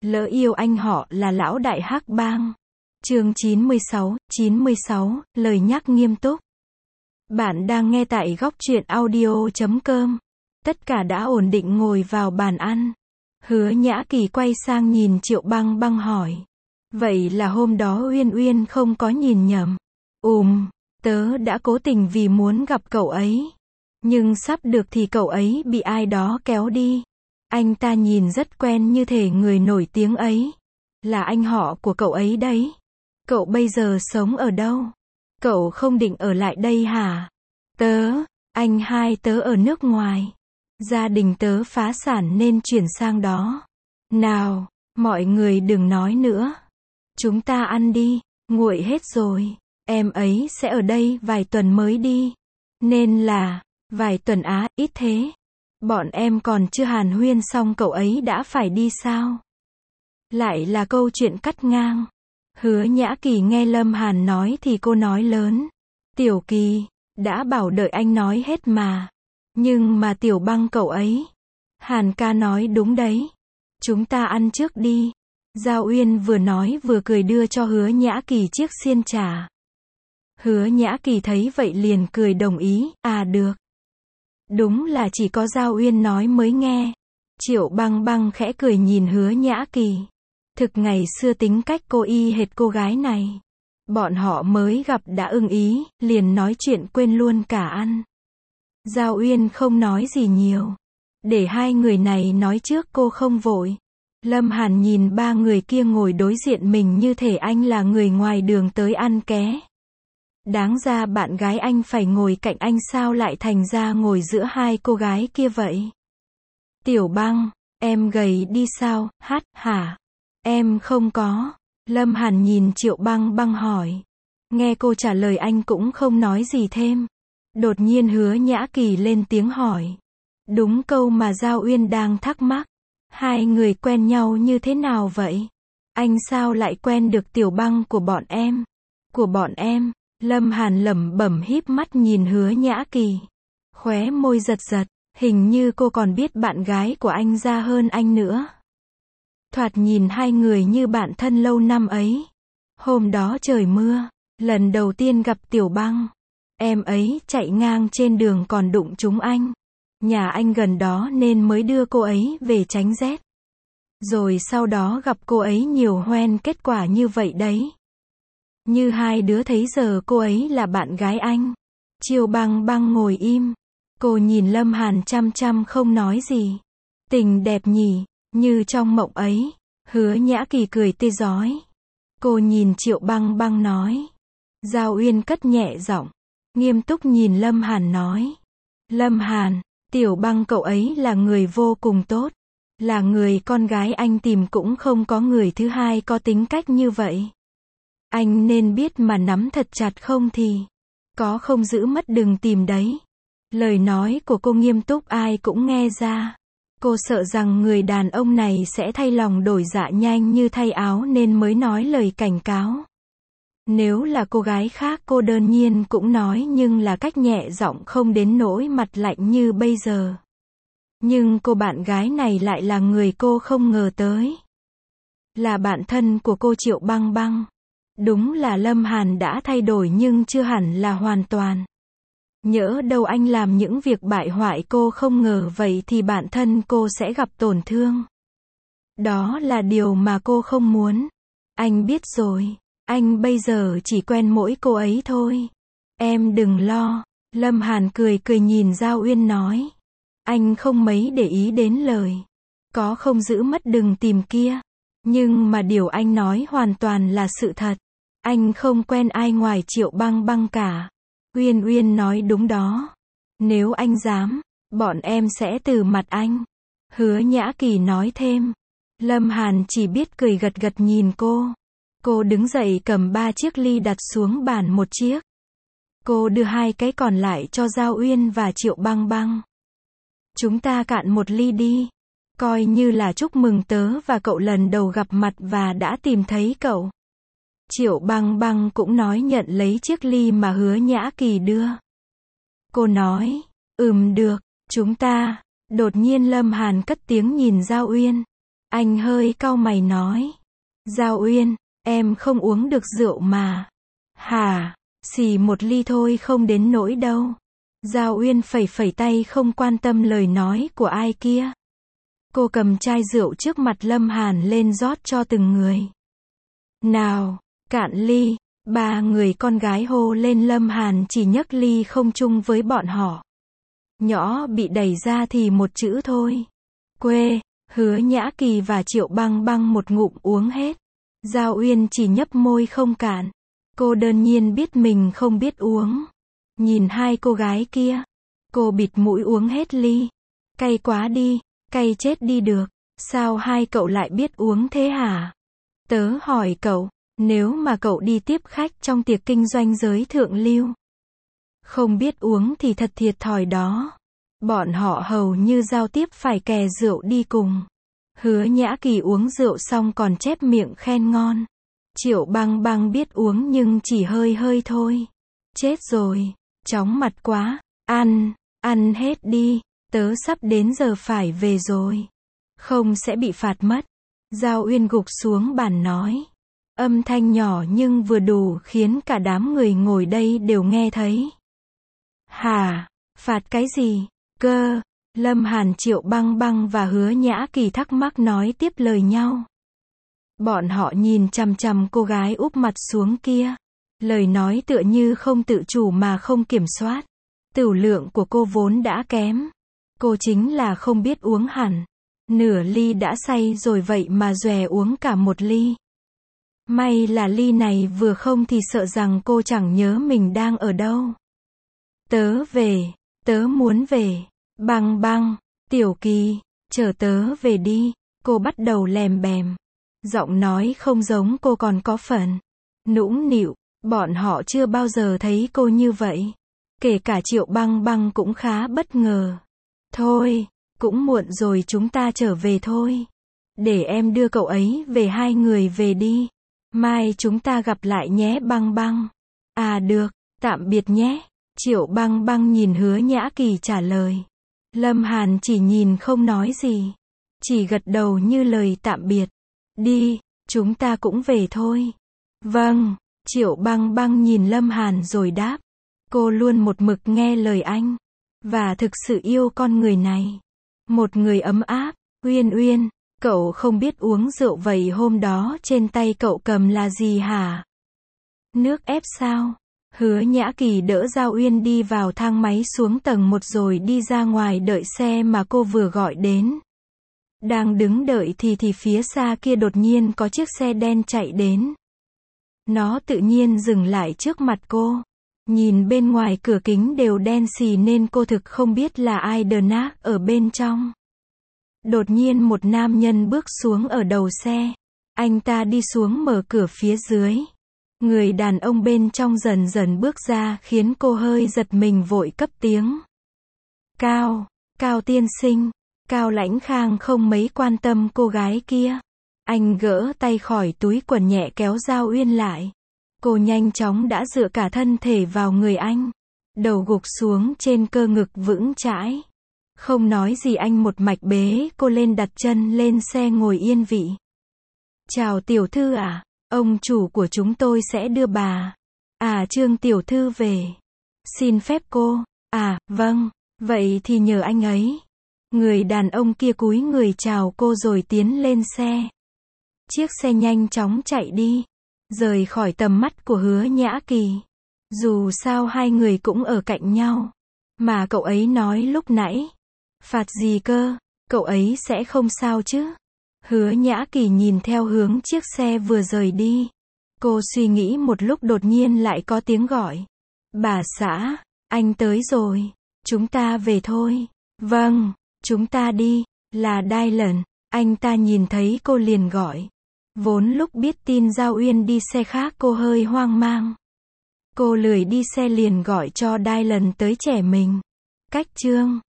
Lỡ yêu anh họ là lão đại hắc bang. Chương 96, lời nhắc nghiêm túc. Bạn đang nghe tại góc truyện audio.com. Tất cả đã ổn định ngồi vào bàn ăn. Hứa Nhã Kỳ quay sang nhìn Triệu Băng Băng hỏi. Vậy là hôm đó Uyên Uyên không có nhìn nhầm. Tớ đã cố tình vì muốn gặp cậu ấy. Nhưng sắp được thì cậu ấy bị ai đó kéo đi. Anh ta nhìn rất quen như thể người nổi tiếng ấy. Là anh họ của cậu ấy đấy. Cậu bây giờ sống ở đâu? Cậu không định ở lại đây hả? Anh hai tớ ở nước ngoài. Gia đình tớ phá sản nên chuyển sang đó. Nào, mọi người đừng nói nữa. Chúng ta ăn đi, nguội hết rồi. Em ấy sẽ ở đây vài tuần mới đi. Nên là, vài tuần á, ít thế. Bọn em còn chưa hàn huyên xong cậu ấy đã phải đi sao? Lại là câu chuyện cắt ngang. Hứa Nhã Kỳ nghe Lâm Hàn nói thì cô nói lớn. Tiểu Kỳ, đã bảo đợi anh nói hết mà. Nhưng mà Tiểu Băng cậu ấy. Hàn ca nói đúng đấy. Chúng ta ăn trước đi. Giao Uyên vừa nói vừa cười đưa cho Hứa Nhã Kỳ chiếc xiên trà. Hứa Nhã Kỳ thấy vậy liền cười đồng ý, được. Đúng là chỉ có Giao Uyên nói mới nghe. Triệu Băng Băng khẽ cười nhìn Hứa Nhã Kỳ. Thực ngày xưa tính cách cô y hệt cô gái này. Bọn họ mới gặp đã ưng ý, liền nói chuyện quên luôn cả ăn. Giao Uyên không nói gì nhiều. Để hai người này nói trước cô không vội. Lâm Hàn nhìn ba người kia ngồi đối diện mình như thể anh là người ngoài đường tới ăn ké. Đáng ra bạn gái anh phải ngồi cạnh anh sao lại thành ra ngồi giữa hai cô gái kia vậy? Tiểu Băng, em gầy đi sao, hả? Em không có. Lâm Hàn nhìn Triệu Băng Băng hỏi. Nghe cô trả lời anh cũng không nói gì thêm. Đột nhiên Hứa Nhã Kỳ lên tiếng hỏi. Đúng câu mà Giao Uyên đang thắc mắc. Hai người quen nhau như thế nào vậy? Anh sao lại quen được Tiểu Băng của bọn em? Của bọn em? Lâm Hàn lẩm bẩm híp mắt nhìn Hứa Nhã Kỳ. Khóe môi giật giật, hình như cô còn biết bạn gái của anh ra hơn anh nữa. Thoạt nhìn hai người như bạn thân lâu năm ấy. Hôm đó trời mưa, lần đầu tiên gặp Tiểu Băng. Em ấy chạy ngang trên đường còn đụng trúng anh. Nhà anh gần đó nên mới đưa cô ấy về tránh rét. Rồi sau đó gặp cô ấy nhiều hoen kết quả như vậy đấy. Như hai đứa thấy giờ cô ấy là bạn gái anh. Triệu Băng Băng ngồi im. Cô nhìn Lâm Hàn chăm chăm không nói gì. Tình đẹp nhỉ, như trong mộng ấy. Hứa Nhã Kỳ cười tươi rói. Cô nhìn Triệu Băng Băng nói. Giao Uyên cất nhẹ giọng. Nghiêm túc nhìn Lâm Hàn nói. Lâm Hàn, Tiểu Băng cậu ấy là người vô cùng tốt. Là người con gái anh tìm cũng không có người thứ hai có tính cách như vậy. Anh nên biết mà nắm thật chặt không thì có không giữ mất đừng tìm đấy. Lời nói của cô nghiêm túc ai cũng nghe ra. Cô sợ rằng người đàn ông này sẽ thay lòng đổi dạ nhanh như thay áo nên mới nói lời cảnh cáo. Nếu là cô gái khác cô đơn nhiên cũng nói nhưng là cách nhẹ giọng không đến nỗi mặt lạnh như bây giờ. Nhưng cô bạn gái này lại là người cô không ngờ tới. Là bạn thân của cô Triệu Băng Băng. Đúng là Lâm Hàn đã thay đổi nhưng chưa hẳn là hoàn toàn. Nhỡ đâu anh làm những việc bại hoại cô không ngờ vậy thì bản thân cô sẽ gặp tổn thương. Đó là điều mà cô không muốn. Anh biết rồi, anh bây giờ chỉ quen mỗi cô ấy thôi. Em đừng lo. Lâm Hàn cười cười nhìn Giao Uyên nói. Anh không mấy để ý đến lời. Có không giữ mất đừng tìm kia. Nhưng mà điều anh nói hoàn toàn là sự thật. Anh không quen ai ngoài Triệu Băng Băng cả. Uyên Uyên nói đúng đó. Nếu anh dám, bọn em sẽ từ mặt anh. Hứa Nhã Kỳ nói thêm. Lâm Hàn chỉ biết cười gật gật nhìn cô. Cô đứng dậy cầm 3 chiếc ly đặt xuống bàn một chiếc. Cô đưa 2 cái còn lại cho Giao Uyên và Triệu Băng Băng. Chúng ta cạn một ly đi. Coi như là chúc mừng tớ và cậu lần đầu gặp mặt và đã tìm thấy cậu. Triệu Băng Băng cũng nói nhận lấy chiếc ly mà Hứa Nhã Kỳ đưa. Cô nói, được, chúng ta. Đột nhiên Lâm Hàn cất tiếng nhìn Giao Uyên. Anh hơi cau mày nói. Giao Uyên, em không uống được rượu mà. Hả? Xì một ly thôi không đến nỗi đâu. Giao Uyên phẩy phẩy tay không quan tâm lời nói của ai kia. Cô cầm chai rượu trước mặt Lâm Hàn lên rót cho từng người. Nào, cạn ly. Ba người con gái hô lên. Lâm Hàn chỉ nhấc ly không chung với bọn họ. Nhỏ bị đẩy ra thì một chữ thôi. Quê. Hứa Nhã Kỳ và Triệu Băng Băng một ngụm uống hết. Giao Uyên chỉ nhấp môi không cạn. Cô đương nhiên biết mình không biết uống. Nhìn hai cô gái kia. Cô bịt mũi uống hết ly. Cay quá đi. Cay chết đi được. Sao hai cậu lại biết uống thế hả? Tớ hỏi cậu. Nếu mà cậu đi tiếp khách trong tiệc kinh doanh giới thượng lưu. Không biết uống thì thật thiệt thòi đó. Bọn họ hầu như giao tiếp phải kè rượu đi cùng. Hứa Nhã Kỳ uống rượu xong còn chép miệng khen ngon. Triệu Băng Băng biết uống nhưng chỉ hơi hơi thôi. Chết rồi, chóng mặt quá. Ăn hết đi. Tớ sắp đến giờ phải về rồi. Không sẽ bị phạt mất. Giao Uyên gục xuống bàn nói. Âm thanh nhỏ nhưng vừa đủ khiến cả đám người ngồi đây đều nghe thấy. Hả? Phạt cái gì? Cơ? Lâm Hàn, Triệu Băng Băng và Hứa Nhã Kỳ thắc mắc nói tiếp lời nhau. Bọn họ nhìn chằm chằm cô gái úp mặt xuống kia. Lời nói tựa như không tự chủ mà không kiểm soát. Tửu lượng của cô vốn đã kém. Cô chính là không biết uống hẳn. Nửa ly đã say rồi vậy mà dòe uống cả một ly. May là ly này vừa không thì sợ rằng cô chẳng nhớ mình đang ở đâu. Tớ về, tớ muốn về. Băng Băng, Tiểu Kỳ, chở tớ về đi. Cô bắt đầu lèm bèm. Giọng nói không giống cô còn có phần nũng nịu. Bọn họ chưa bao giờ thấy cô như vậy. Kể cả Triệu Băng Băng cũng khá bất ngờ. Thôi, cũng muộn rồi, chúng ta trở về thôi. Để em đưa cậu ấy về, hai người về đi. Mai chúng ta gặp lại nhé Băng Băng. À được, tạm biệt nhé. Triệu Băng Băng nhìn Hứa Nhã Kỳ trả lời. Lâm Hàn chỉ nhìn không nói gì. Chỉ gật đầu như lời tạm biệt. Đi, chúng ta cũng về thôi. Vâng, Triệu Băng Băng nhìn Lâm Hàn rồi đáp. Cô luôn một mực nghe lời anh. Và thực sự yêu con người này. Một người ấm áp. Uyên Uyên, cậu không biết uống rượu vậy hôm đó trên tay cậu cầm là gì hả? Nước ép sao? Hứa Nhã Kỳ đỡ Giao Uyên đi vào thang máy xuống tầng 1 rồi đi ra ngoài đợi xe mà cô vừa gọi đến. Đang đứng đợi thì phía xa kia đột nhiên có chiếc xe đen chạy đến. Nó tự nhiên dừng lại trước mặt cô. Nhìn bên ngoài cửa kính đều đen xì nên cô thực không biết là ai đờ nác ở bên trong. Đột nhiên một nam nhân bước xuống ở đầu xe. Anh ta đi xuống mở cửa phía dưới. Người đàn ông bên trong dần dần bước ra khiến cô hơi giật mình vội cấp tiếng. Cao tiên sinh. Cao Lãnh Khang không mấy quan tâm cô gái kia. Anh gỡ tay khỏi túi quần nhẹ kéo Giao Uyên lại. Cô nhanh chóng đã dựa cả thân thể vào người anh. Đầu gục xuống trên cơ ngực vững chãi. Không nói gì anh một mạch bế cô lên đặt chân lên xe ngồi yên vị. Chào tiểu thư ạ. Ông chủ của chúng tôi sẽ đưa bà. Trương tiểu thư về. Xin phép cô. Vâng. Vậy thì nhờ anh ấy. Người đàn ông kia cúi người chào cô rồi tiến lên xe. Chiếc xe nhanh chóng chạy đi. Rời khỏi tầm mắt của Hứa Nhã Kỳ. Dù sao hai người cũng ở cạnh nhau. Mà cậu ấy nói lúc nãy. Phạt gì cơ? Cậu ấy sẽ không sao chứ? Hứa Nhã Kỳ nhìn theo hướng chiếc xe vừa rời đi. Cô suy nghĩ một lúc đột nhiên lại có tiếng gọi. Bà xã, anh tới rồi. Chúng ta về thôi. Vâng, chúng ta đi. Là Dylan. Anh ta nhìn thấy cô liền gọi. Vốn lúc biết tin Giao Uyên đi xe khác cô hơi hoang mang. Cô lười đi xe liền gọi cho Dylan tới trẻ mình. Cách chương